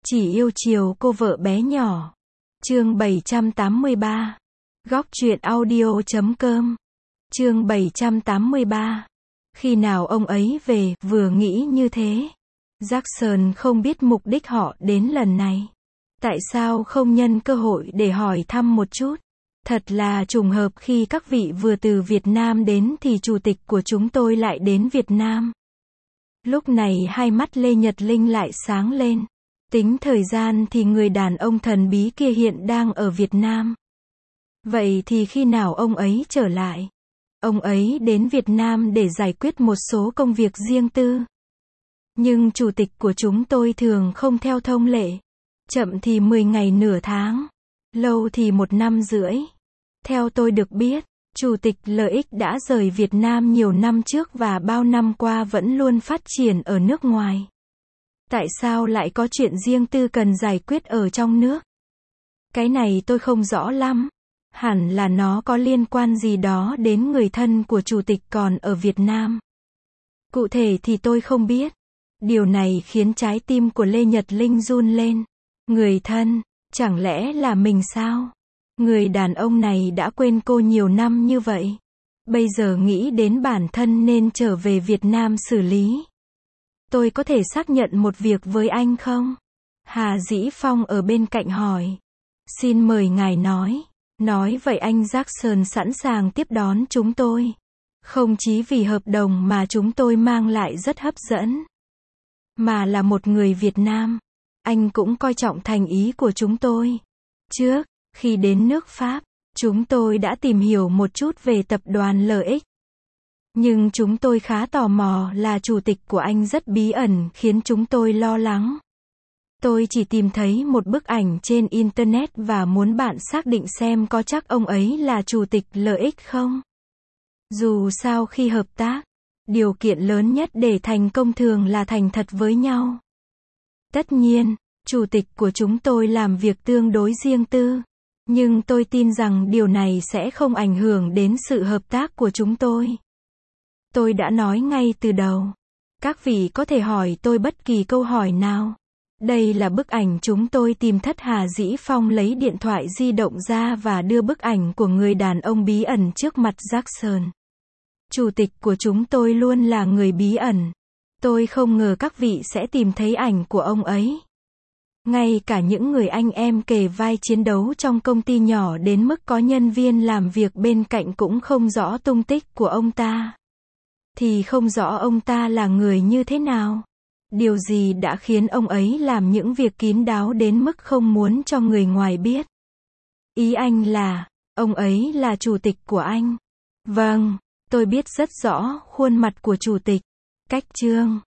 Chỉ yêu chiều cô vợ bé nhỏ. Chương 783. Góc truyện audio.com. Chương 783. Khi nào ông ấy về, vừa nghĩ như thế. Jackson không biết mục đích họ đến lần này. Tại sao không nhân cơ hội để hỏi thăm một chút? Thật là trùng hợp khi các vị vừa từ Việt Nam đến thì chủ tịch của chúng tôi lại đến Việt Nam. Lúc này hai mắt Lê Nhật Linh lại sáng lên. Tính thời gian thì người đàn ông thần bí kia hiện đang ở Việt Nam. Vậy thì khi nào ông ấy trở lại? Ông ấy đến Việt Nam để giải quyết một số công việc riêng tư. Nhưng chủ tịch của chúng tôi thường không theo thông lệ. Chậm thì 10 ngày nửa tháng. Lâu thì 1 năm rưỡi. Theo tôi được biết, Chủ tịch Lợi Ích đã rời Việt Nam nhiều năm trước và bao năm qua vẫn luôn phát triển ở nước ngoài. Tại sao lại có chuyện riêng tư cần giải quyết ở trong nước? Cái này tôi không rõ lắm. Hẳn là nó có liên quan gì đó đến người thân của chủ tịch còn ở Việt Nam. Cụ thể thì tôi không biết. Điều này khiến trái tim của Lê Nhật Linh run lên. Người thân, chẳng lẽ là mình sao? Người đàn ông này đã quên cô nhiều năm như vậy. Bây giờ nghĩ đến bản thân nên trở về Việt Nam xử lý. Tôi có thể xác nhận một việc với anh không? Hà Dĩ Phong ở bên cạnh hỏi. Xin mời ngài nói. Nói vậy anh Jackson sẵn sàng tiếp đón chúng tôi. Không chỉ vì hợp đồng mà chúng tôi mang lại rất hấp dẫn. Mà là một người Việt Nam. Anh cũng coi trọng thành ý của chúng tôi. Trước, khi đến nước Pháp, chúng tôi đã tìm hiểu một chút về tập đoàn Lợi Ích. Nhưng chúng tôi khá tò mò là chủ tịch của anh rất bí ẩn khiến chúng tôi lo lắng. Tôi chỉ tìm thấy một bức ảnh trên Internet và muốn bạn xác định xem có chắc ông ấy là chủ tịch Lợi Ích không. Dù sao khi hợp tác, điều kiện lớn nhất để thành công thường là thành thật với nhau. Tất nhiên, chủ tịch của chúng tôi làm việc tương đối riêng tư. Nhưng tôi tin rằng điều này sẽ không ảnh hưởng đến sự hợp tác của chúng tôi. Tôi đã nói ngay từ đầu. Các vị có thể hỏi tôi bất kỳ câu hỏi nào. Đây là bức ảnh chúng tôi tìm thất. Hà Dĩ Phong lấy điện thoại di động ra và đưa bức ảnh của người đàn ông bí ẩn trước mặt Jackson. Chủ tịch của chúng tôi luôn là người bí ẩn. Tôi không ngờ các vị sẽ tìm thấy ảnh của ông ấy. Ngay cả những người anh em kề vai chiến đấu trong công ty nhỏ đến mức có nhân viên làm việc bên cạnh cũng không rõ tung tích của ông ta. Thì không rõ ông ta là người như thế nào. Điều gì đã khiến ông ấy làm những việc kín đáo đến mức không muốn cho người ngoài biết? Ý anh là, ông ấy là chủ tịch của anh. Vâng, tôi biết rất rõ khuôn mặt của chủ tịch. Cách chương